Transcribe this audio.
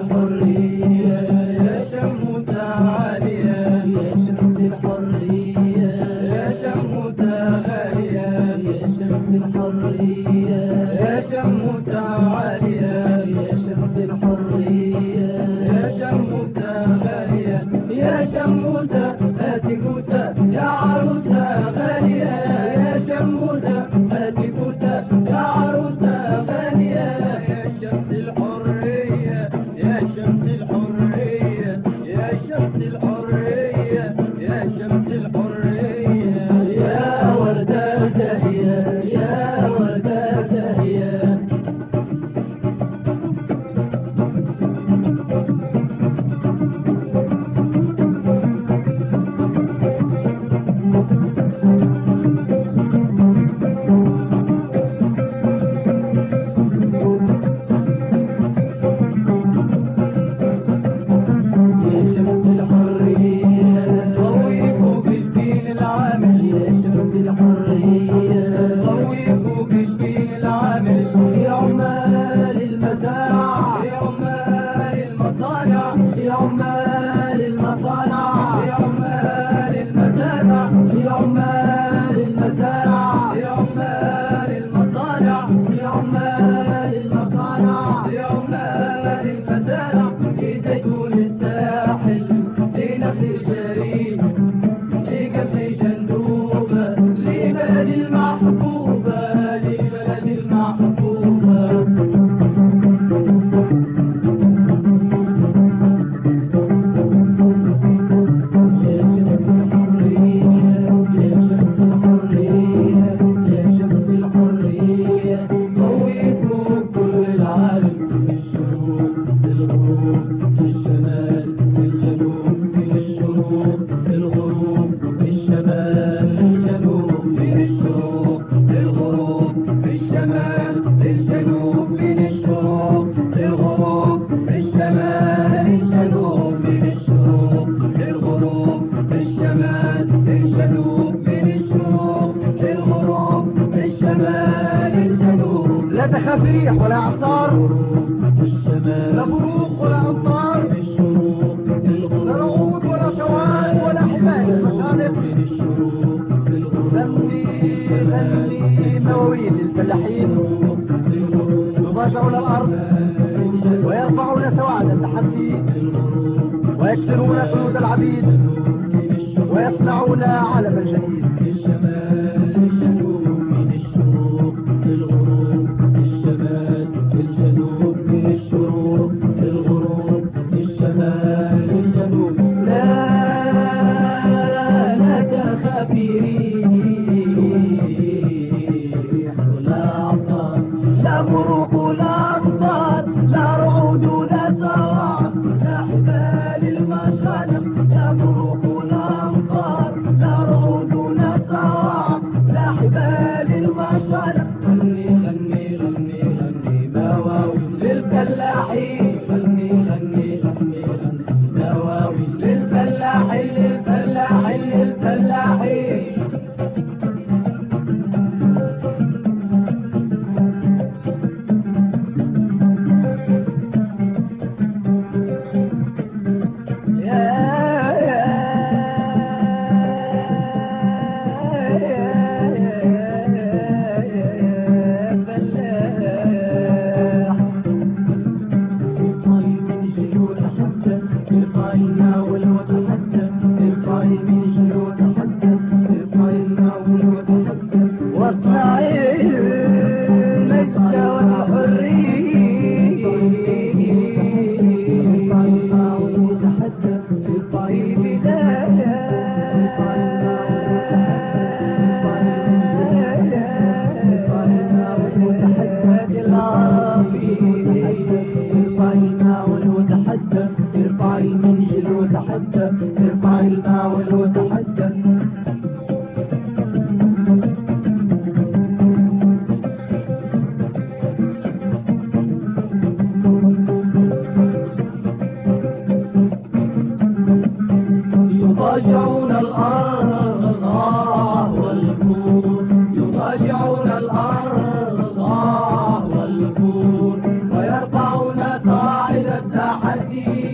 الحرية يا شم تعاليا يا شمس الحرية يا شم تعاليا يا شمس الحرية يا شم تعاليا يا شمس الحرية يا شم تعاليا يا شموسة هاتي موسى يا عروسة غالية يا شموسة هاتي موسى يا عروسة غالية يا شمس الحرية يا شمس الحرية يا شمس الحرية يا شمس الحرية يا وردة زاهية يا وردة زاهية لا تخافيح ولا اعصار لا بروق ولا امطار لا رعود ولا شوال ولا حماية مشارق غني مواويل الفلاحين يضاجعون الارض ويرفعون سواعد التحدي ويكسرون قيود العبيد ويصنعون عالما جديد ارفع الماء وتحدث يضاجعون الأرض والكون يضاجعون الأرض والكون ويرفعون صاعد الدعوة حديد